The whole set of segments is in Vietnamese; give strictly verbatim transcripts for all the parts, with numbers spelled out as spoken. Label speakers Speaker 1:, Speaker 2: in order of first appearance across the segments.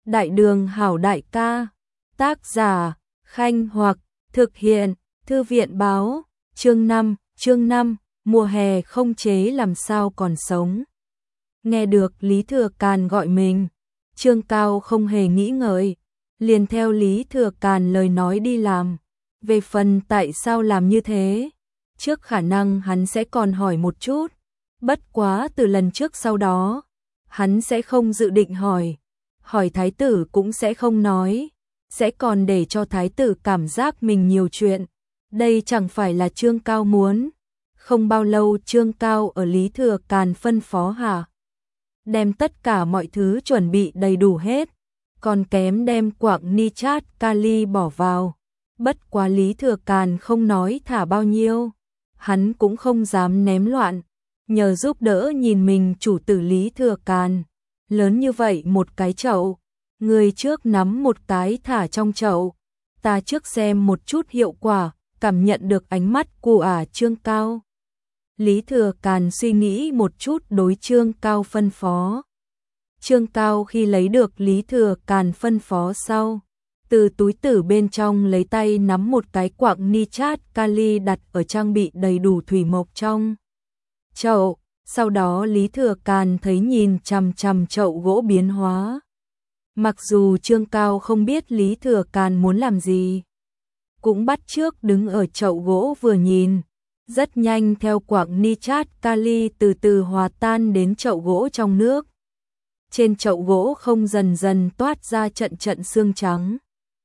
Speaker 1: Đại đường hảo đại ca, tác giả, Khanh Hoặc, thực hiện, Thư viện báo, chương năm, chương năm, mùa hè không chế làm sao còn sống. Nghe được Lý Thừa Càn gọi mình, Trương Cao không hề nghĩ ngợi, liền theo Lý Thừa Càn lời nói đi làm. Về phần tại sao làm như thế, trước khả năng hắn sẽ còn hỏi một chút, bất quá từ lần trước sau đó, hắn sẽ không dự định hỏi. Hỏi thái tử cũng sẽ không nói, sẽ còn để cho thái tử cảm giác mình nhiều chuyện. Đây chẳng phải là Trương Cao muốn. Không bao lâu Trương Cao ở Lý Thừa Càn phân phó hạ, đem tất cả mọi thứ chuẩn bị đầy đủ hết, còn kém đem quặng nitrat kali bỏ vào. Bất quá Lý Thừa Càn không nói thả bao nhiêu, hắn cũng không dám ném loạn, nhờ giúp đỡ nhìn mình chủ tử Lý Thừa Càn. Lớn như vậy một cái chậu, người trước nắm một cái thả trong chậu, ta trước xem một chút hiệu quả, cảm nhận được ánh mắt của ả Trương Cao. Lý Thừa Càn suy nghĩ một chút đối Trương Cao phân phó. Trương Cao khi lấy được Lý Thừa Càn phân phó sau, từ túi tử bên trong lấy tay nắm một cái quặng nitrat kali đặt ở trang bị đầy đủ thủy mộc trong chậu. Sau đó Lý Thừa Càn thấy nhìn chằm chằm chậu gỗ biến hóa. Mặc dù Trương Cao không biết Lý Thừa Càn muốn làm gì, cũng bắt chước đứng ở chậu gỗ vừa nhìn. Rất nhanh theo quặng nitrat kali từ từ hòa tan đến chậu gỗ trong nước. Trên chậu gỗ không dần dần toát ra trận trận xương trắng.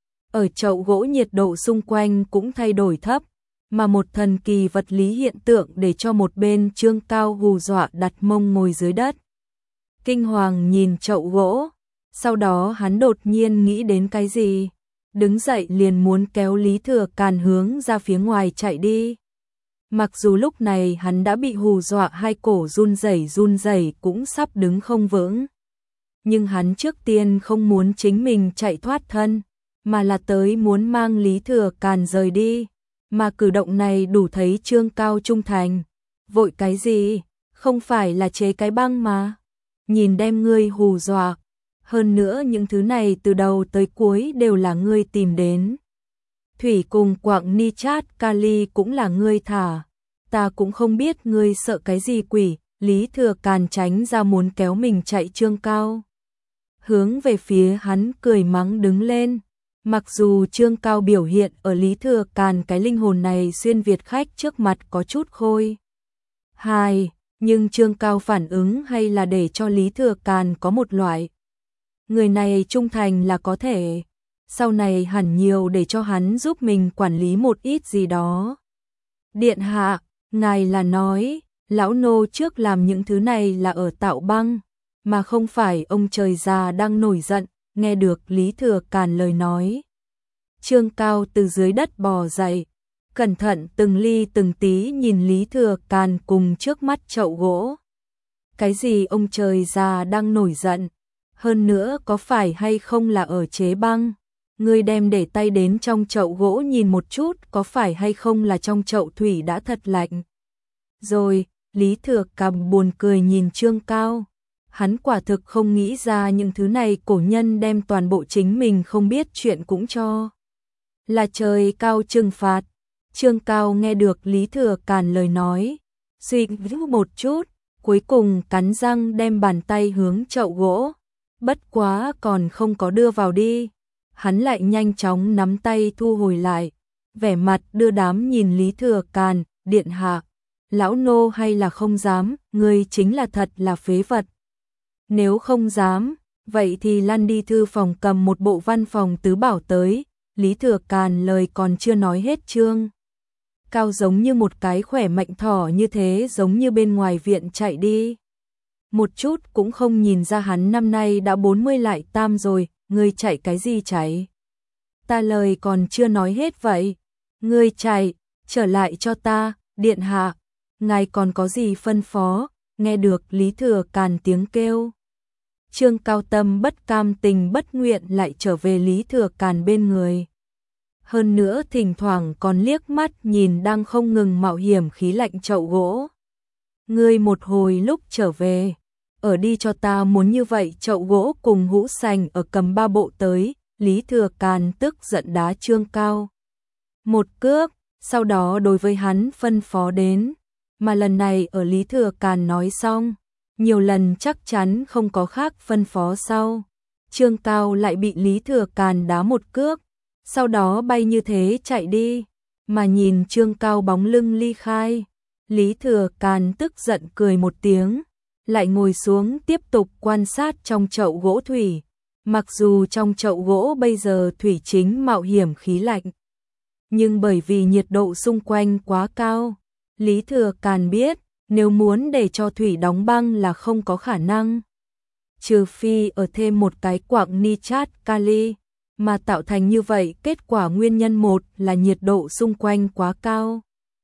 Speaker 1: Ở chậu gỗ nhiệt độ xung quanh cũng thay đổi thấp, mà một thần kỳ vật lý hiện tượng để cho một bên Trương Cao hù dọa đặt mông ngồi dưới đất. Kinh hoàng nhìn chậu gỗ, sau đó hắn đột nhiên nghĩ đến cái gì, đứng dậy liền muốn kéo Lý Thừa Càn hướng ra phía ngoài chạy đi. Mặc dù lúc này hắn đã bị hù dọa hai cổ run rẩy run rẩy cũng sắp đứng không vững. Nhưng hắn trước tiên không muốn chính mình chạy thoát thân, mà là tới muốn mang Lý Thừa Càn rời đi. Mà cử động này đủ thấy Trương Cao trung thành. Vội cái gì, không phải là chế cái băng mà. Nhìn đem ngươi hù dọa. Hơn nữa những thứ này từ đầu tới cuối đều là ngươi tìm đến. Thủy cùng quặng nitrat kali cũng là ngươi thả. Ta cũng không biết ngươi sợ cái gì quỷ. Lý Thừa Càn tránh ra muốn kéo mình chạy Trương Cao. Hướng về phía hắn cười mắng đứng lên. Mặc dù Trương Cao biểu hiện ở Lý Thừa Càn cái linh hồn này xuyên Việt khách trước mặt có chút khôi hài, nhưng Trương Cao phản ứng hay là để cho Lý Thừa Càn có một loại. Người này trung thành là có thể, sau này hẳn nhiều để cho hắn giúp mình quản lý một ít gì đó. Điện hạ, ngài là nói, lão nô trước làm những thứ này là ở tạo băng, mà không phải ông trời già đang nổi giận. Nghe được Lý Thừa Càn lời nói, Trương Cao từ dưới đất bò dậy, cẩn thận từng ly từng tí nhìn Lý Thừa Càn cùng trước mắt chậu gỗ. Cái gì ông trời già đang nổi giận? Hơn nữa có phải hay không là ở chế băng? Ngươi đem để tay đến trong chậu gỗ nhìn một chút, có phải hay không là trong chậu thủy đã thật lạnh? Rồi, Lý Thừa Càn buồn cười nhìn Trương Cao. Hắn quả thực không nghĩ ra những thứ này cổ nhân đem toàn bộ chính mình không biết chuyện cũng cho. Là trời cao trừng phạt. Trương Cao nghe được Lý Thừa Càn lời nói, suy nghĩ một chút, cuối cùng cắn răng đem bàn tay hướng chậu gỗ. Bất quá còn không có đưa vào đi. Hắn lại nhanh chóng nắm tay thu hồi lại. Vẻ mặt đưa đám nhìn Lý Thừa Càn, điện hạ. Lão nô hay là không dám, ngươi chính là thật là phế vật. Nếu không dám, vậy thì lăn đi thư phòng cầm một bộ văn phòng tứ bảo tới. Lý Thừa Càn lời còn chưa nói hết Trương Cao giống như một cái khỏe mạnh thỏ như thế, giống như bên ngoài viện chạy đi. Một chút cũng không nhìn ra hắn năm nay đã bốn mươi lại tam rồi, ngươi chạy cái gì chạy? Ta lời còn chưa nói hết vậy. Ngươi chạy, trở lại cho ta, điện hạ, ngài còn có gì phân phó? Nghe được Lý Thừa Càn tiếng kêu, Trương Cao tâm bất cam tình bất nguyện lại trở về Lý Thừa Càn bên người. Hơn nữa thỉnh thoảng còn liếc mắt nhìn đang không ngừng mạo hiểm khí lạnh chậu gỗ. Ngươi một hồi lúc trở về, ở đi cho ta muốn như vậy chậu gỗ cùng hũ sành ở cầm ba bộ tới, Lý Thừa Càn tức giận đá Trương Cao một cước, sau đó đối với hắn phân phó đến, mà lần này ở Lý Thừa Càn nói xong, nhiều lần chắc chắn không có khác phân phó sau. Trương Cao lại bị Lý Thừa Càn đá một cước, sau đó bay như thế chạy đi, mà nhìn Trương Cao bóng lưng ly khai, Lý Thừa Càn tức giận cười một tiếng, lại ngồi xuống tiếp tục quan sát trong chậu gỗ thủy. Mặc dù trong chậu gỗ bây giờ thủy chính mạo hiểm khí lạnh, nhưng bởi vì nhiệt độ xung quanh quá cao, Lý Thừa Càn biết nếu muốn để cho thủy đóng băng là không có khả năng. Trừ phi ở thêm một cái quặng nitrat kali, mà tạo thành như vậy kết quả nguyên nhân một là nhiệt độ xung quanh quá cao.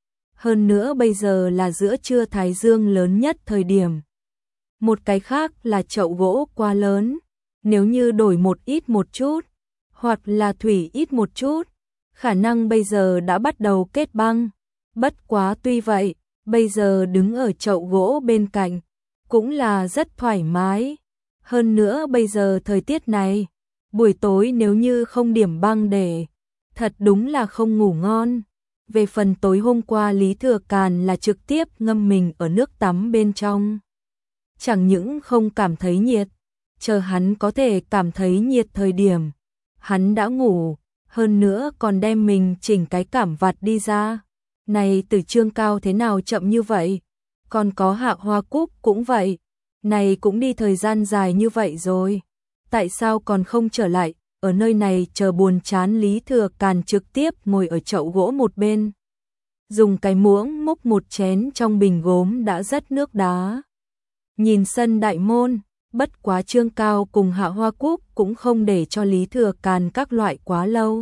Speaker 1: Hơn nữa bây giờ là giữa trưa thái dương lớn nhất thời điểm. Một cái khác là chậu gỗ quá lớn, nếu như đổi một ít một chút, hoặc là thủy ít một chút, khả năng bây giờ đã bắt đầu kết băng. Bất quá tuy vậy, bây giờ đứng ở chậu gỗ bên cạnh, cũng là rất thoải mái. Hơn nữa bây giờ thời tiết này, buổi tối nếu như không điểm băng để, thật đúng là không ngủ ngon. Về phần tối hôm qua Lý Thừa Càn là trực tiếp ngâm mình ở nước tắm bên trong. Chẳng những không cảm thấy nhiệt, chờ hắn có thể cảm thấy nhiệt thời điểm, hắn đã ngủ, hơn nữa còn đem mình chỉnh cái cảm vặt đi ra. Này từ Trương Cao thế nào chậm như vậy, còn có Hạ Hoa Cúc cũng vậy, này cũng đi thời gian dài như vậy rồi, tại sao còn không trở lại, ở nơi này chờ buồn chán. Lý Thừa Càn trực tiếp ngồi ở chậu gỗ một bên, dùng cái muỗng múc một chén trong bình gốm đã rất nước đá. Nhìn sân đại môn, bất quá Trương Cao cùng Hạ Hoa Cúc cũng không để cho Lý Thừa Càn các loại quá lâu.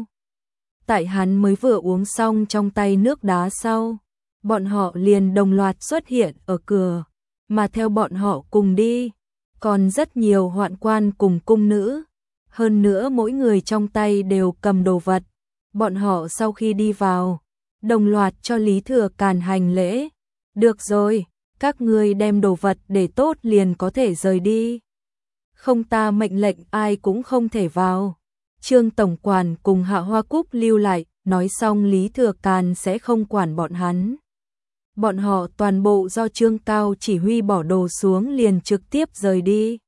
Speaker 1: Tại hắn mới vừa uống xong trong tay nước đá sau, bọn họ liền đồng loạt xuất hiện ở cửa, mà theo bọn họ cùng đi, còn rất nhiều hoạn quan cùng cung nữ, hơn nữa mỗi người trong tay đều cầm đồ vật. Bọn họ sau khi đi vào, đồng loạt cho Lý Thừa Càn hành lễ. Được rồi, các ngươi đem đồ vật để tốt liền có thể rời đi. Không ta mệnh lệnh ai cũng không thể vào. Trương tổng quản cùng Hạ Hoa Cúc lưu lại, nói xong Lý Thừa Càn sẽ không quản bọn hắn. Bọn họ toàn bộ do Trương Cao chỉ huy bỏ đồ xuống liền trực tiếp rời đi.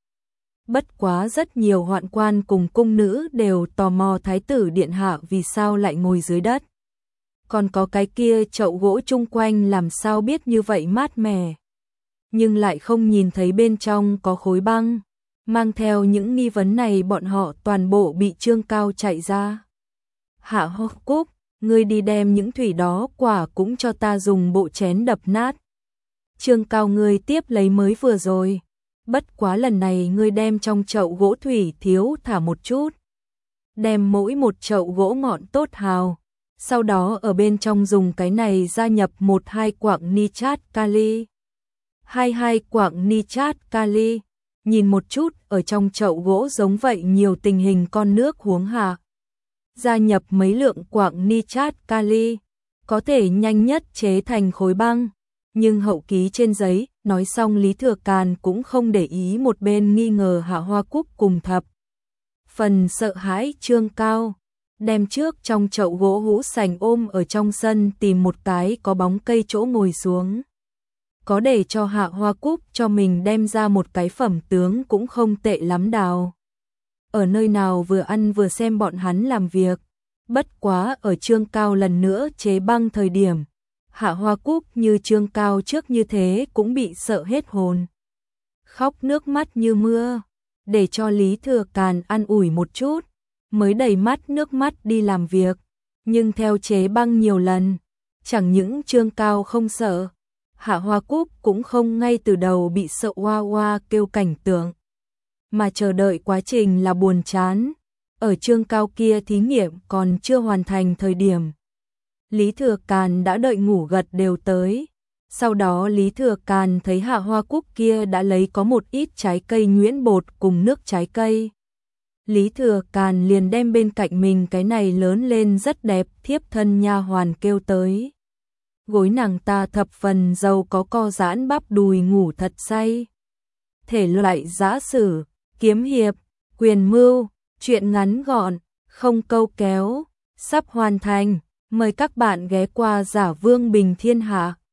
Speaker 1: Bất quá rất nhiều hoạn quan cùng cung nữ đều tò mò thái tử điện hạ vì sao lại ngồi dưới đất. Còn có cái kia chậu gỗ chung quanh làm sao biết như vậy mát mẻ. Nhưng lại không nhìn thấy bên trong có khối băng. Mang theo những nghi vấn này bọn họ toàn bộ bị Trương Cao chạy ra. Hạ Hoa Cúc, ngươi đi đem những thủy đó quả cũng cho ta dùng bộ chén đập nát. Trương Cao ngươi tiếp lấy mới vừa rồi. Bất quá lần này ngươi đem trong chậu gỗ thủy thiếu thả một chút. Đem mỗi một chậu gỗ ngọn tốt hào. Sau đó ở bên trong dùng cái này gia nhập một hai quặng nitrat kali. Hai hai quặng nitrat kali. Nhìn một chút ở trong chậu gỗ giống vậy nhiều tình hình con nước huống hạ. Gia nhập mấy lượng quặng nitrat kali. Có thể nhanh nhất chế thành khối băng. Nhưng hậu ký trên giấy, nói xong Lý Thừa Càn cũng không để ý một bên nghi ngờ Hạ Hoa Cúc cùng thập. Phần sợ hãi Trương Cao, đem trước trong chậu gỗ hũ sành ôm ở trong sân tìm một cái có bóng cây chỗ ngồi xuống. Có để cho Hạ Hoa Cúc cho mình đem ra một cái phẩm tướng cũng không tệ lắm đào. Ở nơi nào vừa ăn vừa xem bọn hắn làm việc, bất quá ở Trương Cao lần nữa chế băng thời điểm. Hạ Hoa Cúc như Trương Cao trước như thế cũng bị sợ hết hồn. Khóc nước mắt như mưa, để cho Lý Thừa Càn an ủi một chút, mới đầy mắt nước mắt đi làm việc. Nhưng theo chế băng nhiều lần, chẳng những Trương Cao không sợ, Hạ Hoa Cúc cũng không ngay từ đầu bị sợ oa oa kêu cảnh tượng. Mà chờ đợi quá trình là buồn chán, ở Trương Cao kia thí nghiệm còn chưa hoàn thành thời điểm. Lý Thừa Càn đã đợi ngủ gật đều tới. Sau đó Lý Thừa Càn thấy Hạ Hoa Cúc kia đã lấy có một ít trái cây nhuyễn bột cùng nước trái cây. Lý Thừa Càn liền đem bên cạnh mình cái này lớn lên rất đẹp thiếp thân nha hoàn kêu tới. Gối nàng ta thập phần giàu có co giãn bắp đùi ngủ thật say. thể loại giã sử, kiếm hiệp, quyền mưu, truyện ngắn gọn, không câu kéo, sắp hoàn thành. Mời các bạn ghé qua Giả Vương Bình Thiên Hạ.